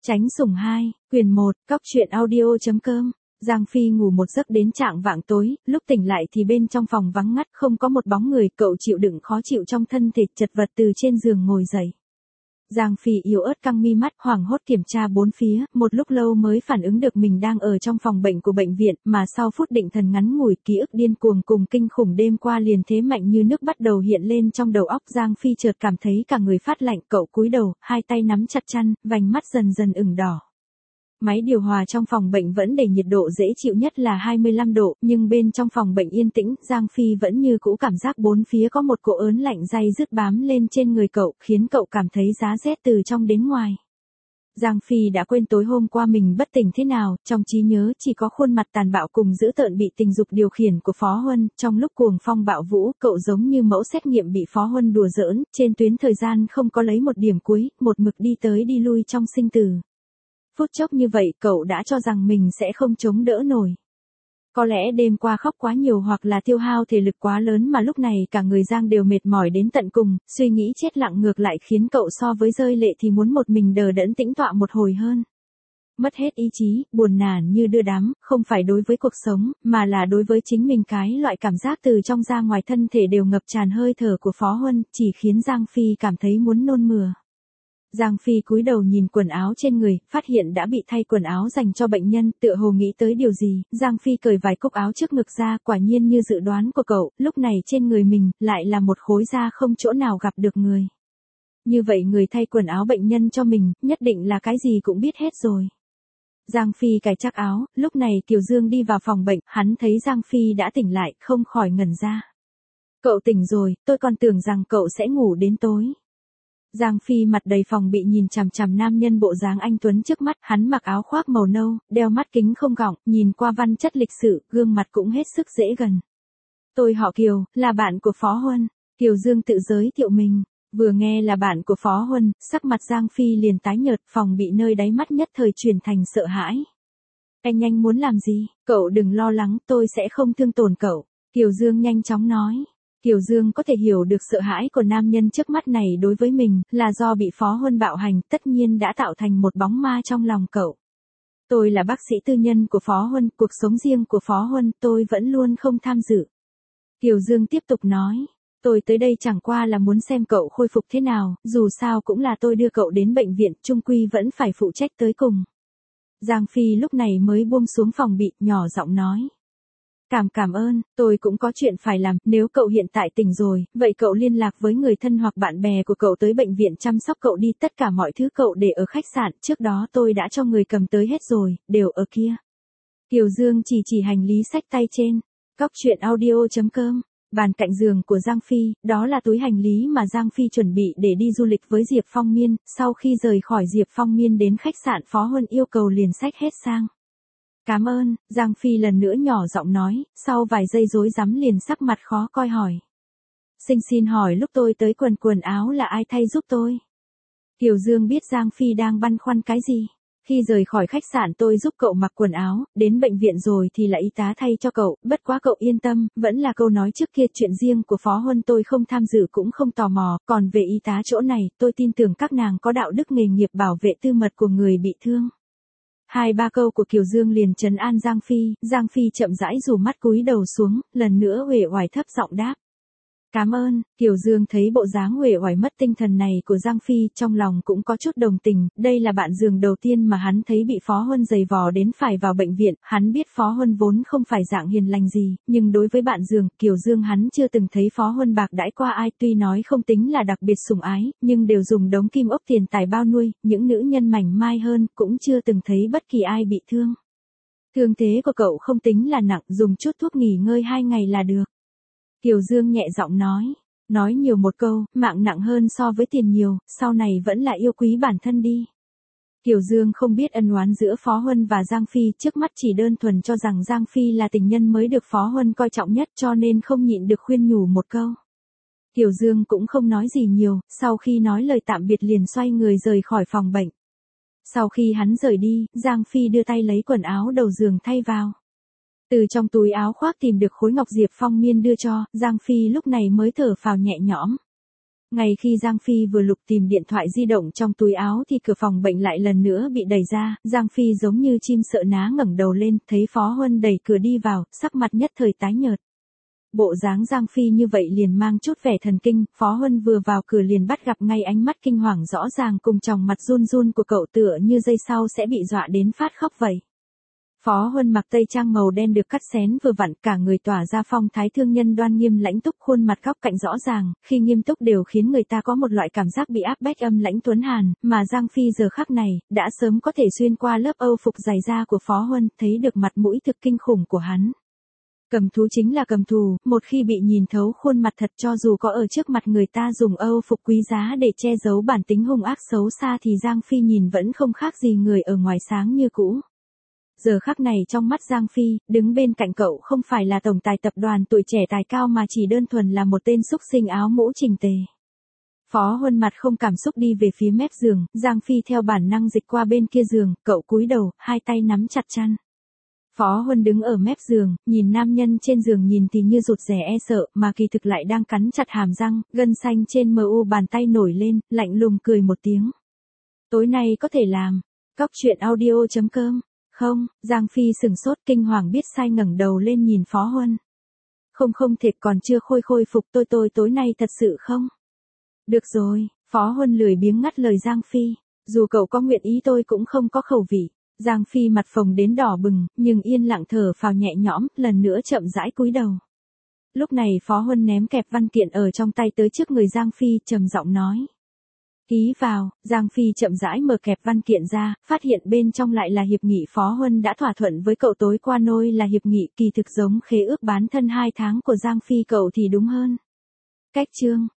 Tránh sủng 2, quyền 1, cóc truyện audio.com. Giang Phi ngủ một giấc đến chạng vạng tối, lúc tỉnh lại thì bên trong phòng vắng ngắt không có một bóng người, cậu chịu đựng khó chịu trong thân thể, chật vật từ trên giường ngồi dậy. Giang Phi yếu ớt căng mi mắt, hoảng hốt kiểm tra bốn phía, một lúc lâu mới phản ứng được mình đang ở trong phòng bệnh của bệnh viện, mà sau phút định thần ngắn ngủi, ký ức điên cuồng cùng kinh khủng đêm qua liền thế mạnh như nước bắt đầu hiện lên trong đầu óc. Giang Phi chợt cảm thấy cả người phát lạnh, cậu cúi đầu, hai tay nắm chặt chăn, vành mắt dần dần ửng đỏ. Máy điều hòa trong phòng bệnh vẫn để nhiệt độ dễ chịu nhất là 25 độ, nhưng bên trong phòng bệnh yên tĩnh, Giang Phi vẫn như cũ cảm giác bốn phía có một cỗ ớn lạnh day dứt bám lên trên người cậu, khiến cậu cảm thấy giá rét từ trong đến ngoài. Giang Phi đã quên tối hôm qua mình bất tỉnh thế nào, trong trí nhớ chỉ có khuôn mặt tàn bạo cùng dữ tợn bị tình dục điều khiển của Phó Huân. Trong lúc cuồng phong bạo vũ, cậu giống như mẫu xét nghiệm bị Phó Huân đùa giỡn, trên tuyến thời gian không có lấy một điểm cuối, một mực đi tới đi lui trong sinh tử. Phút chốc như vậy cậu đã cho rằng mình sẽ không chống đỡ nổi. Có lẽ đêm qua khóc quá nhiều hoặc là tiêu hao thể lực quá lớn mà lúc này cả người Giang đều mệt mỏi đến tận cùng, suy nghĩ chết lặng ngược lại khiến cậu so với rơi lệ thì muốn một mình đờ đẫn tĩnh tọa một hồi hơn. Mất hết ý chí, buồn nản như đưa đám, không phải đối với cuộc sống, mà là đối với chính mình. Cái loại cảm giác từ trong ra ngoài thân thể đều ngập tràn hơi thở của Phó Huân, chỉ khiến Giang Phi cảm thấy muốn nôn mửa. Giang Phi cúi đầu nhìn quần áo trên người, phát hiện đã bị thay quần áo dành cho bệnh nhân, tựa hồ nghĩ tới điều gì, Giang Phi cởi vài cúc áo trước ngực ra, quả nhiên như dự đoán của cậu, lúc này trên người mình, lại là một khối da không chỗ nào gặp được người. Như vậy người thay quần áo bệnh nhân cho mình, nhất định là cái gì cũng biết hết rồi. Giang Phi cài chắc áo, lúc này Kiều Dương đi vào phòng bệnh, hắn thấy Giang Phi đã tỉnh lại, không khỏi ngẩn ra. Cậu tỉnh rồi, tôi còn tưởng rằng cậu sẽ ngủ đến tối. Giang Phi mặt đầy phòng bị nhìn chằm chằm nam nhân bộ dáng anh tuấn trước mắt, hắn mặc áo khoác màu nâu, đeo mắt kính không gọng, nhìn qua văn chất lịch sự, gương mặt cũng hết sức dễ gần. Tôi họ Kiều, là bạn của Phó Huân. Kiều Dương tự giới thiệu mình, vừa nghe là bạn của Phó Huân, sắc mặt Giang Phi liền tái nhợt, phòng bị nơi đáy mắt nhất thời chuyển thành sợ hãi. Anh nhanh muốn làm gì? Cậu đừng lo lắng, tôi sẽ không thương tổn cậu. Kiều Dương nhanh chóng nói. Kiều Dương có thể hiểu được sợ hãi của nam nhân trước mắt này đối với mình, là do bị Phó Huân bạo hành, tất nhiên đã tạo thành một bóng ma trong lòng cậu. Tôi là bác sĩ tư nhân của Phó Huân, cuộc sống riêng của Phó Huân tôi vẫn luôn không tham dự. Kiều Dương tiếp tục nói, tôi tới đây chẳng qua là muốn xem cậu khôi phục thế nào, dù sao cũng là tôi đưa cậu đến bệnh viện, chung quy vẫn phải phụ trách tới cùng. Giang Phi lúc này mới buông xuống phòng bị, nhỏ giọng nói. Cảm ơn, tôi cũng có chuyện phải làm, nếu cậu hiện tại tỉnh rồi, vậy cậu liên lạc với người thân hoặc bạn bè của cậu tới bệnh viện chăm sóc cậu đi, tất cả mọi thứ cậu để ở khách sạn, trước đó tôi đã cho người cầm tới hết rồi, đều ở kia. Kiều Dương chỉ hành lý xách tay trên, cóc truyện audio.com, bàn cạnh giường của Giang Phi, đó là túi hành lý mà Giang Phi chuẩn bị để đi du lịch với Diệp Phong Miên, sau khi rời khỏi Diệp Phong Miên đến khách sạn Phó Huân yêu cầu liền xách hết sang. Cảm ơn, Giang Phi lần nữa nhỏ giọng nói, sau vài giây rối rắm liền sắc mặt khó coi hỏi. Xin hỏi lúc tôi tới quần áo là ai thay giúp tôi? Kiều Dương biết Giang Phi đang băn khoăn cái gì. Khi rời khỏi khách sạn tôi giúp cậu mặc quần áo, đến bệnh viện rồi thì là y tá thay cho cậu, bất quá cậu yên tâm, vẫn là câu nói trước kia, chuyện riêng của Phó Huân tôi không tham dự cũng không tò mò, còn về y tá chỗ này, tôi tin tưởng các nàng có đạo đức nghề nghiệp bảo vệ tư mật của người bị thương. 2-3 câu của Kiều Dương liền trấn an Giang Phi chậm rãi rủ mắt cúi đầu xuống, lần nữa uể oải thấp giọng đáp. Cảm ơn. Kiều Dương thấy bộ dáng uể oải mất tinh thần này của Giang Phi, trong lòng cũng có chút đồng tình, đây là bạn giường đầu tiên mà hắn thấy bị Phó Huân giày vò đến phải vào bệnh viện, hắn biết Phó Huân vốn không phải dạng hiền lành gì, nhưng đối với bạn giường, Kiều Dương hắn chưa từng thấy Phó Huân bạc đãi qua ai, tuy nói không tính là đặc biệt sủng ái, nhưng đều dùng đống kim ốc tiền tài bao nuôi, những nữ nhân mảnh mai hơn, cũng chưa từng thấy bất kỳ ai bị thương. Thương thế của cậu không tính là nặng, dùng chút thuốc nghỉ ngơi 2 ngày là được. Kiều Dương nhẹ giọng nói nhiều một câu, mạng nặng hơn so với tiền nhiều, sau này vẫn là yêu quý bản thân đi. Kiều Dương không biết ân oán giữa Phó Huân và Giang Phi, trước mắt chỉ đơn thuần cho rằng Giang Phi là tình nhân mới được Phó Huân coi trọng nhất, cho nên không nhịn được khuyên nhủ một câu. Kiều Dương cũng không nói gì nhiều, sau khi nói lời tạm biệt liền xoay người rời khỏi phòng bệnh. Sau khi hắn rời đi, Giang Phi đưa tay lấy quần áo đầu giường thay vào. Từ trong túi áo khoác tìm được khối ngọc Diệp Phong Miên đưa cho, Giang Phi lúc này mới thở phào nhẹ nhõm. Ngay khi Giang Phi vừa lục tìm điện thoại di động trong túi áo thì cửa phòng bệnh lại lần nữa bị đẩy ra, Giang Phi giống như chim sợ ná ngẩng đầu lên, thấy Phó Huân đẩy cửa đi vào, sắc mặt nhất thời tái nhợt. Bộ dáng Giang Phi như vậy liền mang chút vẻ thần kinh, Phó Huân vừa vào cửa liền bắt gặp ngay ánh mắt kinh hoàng rõ ràng cùng tròng mặt run run của cậu tựa như giây sau sẽ bị dọa đến phát khóc vậy. Phó Huân mặc tây trang màu đen được cắt xén vừa vặn, cả người tỏa ra phong thái thương nhân đoan nghiêm lãnh túc, khuôn mặt góc cạnh rõ ràng, khi nghiêm túc đều khiến người ta có một loại cảm giác bị áp bách âm lãnh tuấn hàn, mà Giang Phi giờ khắc này, đã sớm có thể xuyên qua lớp âu phục dày da của Phó Huân, thấy được mặt mũi thực kinh khủng của hắn. Cầm thú chính là cầm thù, một khi bị nhìn thấu khuôn mặt thật cho dù có ở trước mặt người ta dùng âu phục quý giá để che giấu bản tính hung ác xấu xa thì Giang Phi nhìn vẫn không khác gì người ở ngoài sáng như cũ. Giờ khắc này trong mắt Giang Phi, đứng bên cạnh cậu không phải là tổng tài tập đoàn tuổi trẻ tài cao mà chỉ đơn thuần là một tên xúc sinh áo mũ chỉnh tề. Phó Huân mặt không cảm xúc đi về phía mép giường, Giang Phi theo bản năng dịch qua bên kia giường, cậu cúi đầu, hai tay nắm chặt chăn. Phó Huân đứng ở mép giường, nhìn nam nhân trên giường nhìn thì như rụt rè e sợ, mà kỳ thực lại đang cắn chặt hàm răng, gân xanh trên mu bàn tay nổi lên, lạnh lùng cười một tiếng. Tối nay có thể làm. Cóc truyện audio.com. Không, Giang Phi sừng sốt kinh hoàng biết sai ngẩng đầu lên nhìn Phó Huân. Không thiệt còn chưa khôi phục tôi tối nay thật sự không? Được rồi, Phó Huân lười biếng ngắt lời Giang Phi. Dù cậu có nguyện ý tôi cũng không có khẩu vị. Giang Phi mặt phồng đến đỏ bừng, nhưng yên lặng thở phào nhẹ nhõm, lần nữa chậm rãi cúi đầu. Lúc này Phó Huân ném kẹp văn kiện ở trong tay tới trước người Giang Phi, trầm giọng nói. Ký vào. Giang Phi chậm rãi mở kẹp văn kiện ra, phát hiện bên trong lại là hiệp nghị Phó Huân đã thỏa thuận với cậu tối qua, nôi là hiệp nghị kỳ thực giống khế ước bán thân 2 tháng của Giang Phi cậu thì đúng hơn. Cách chương.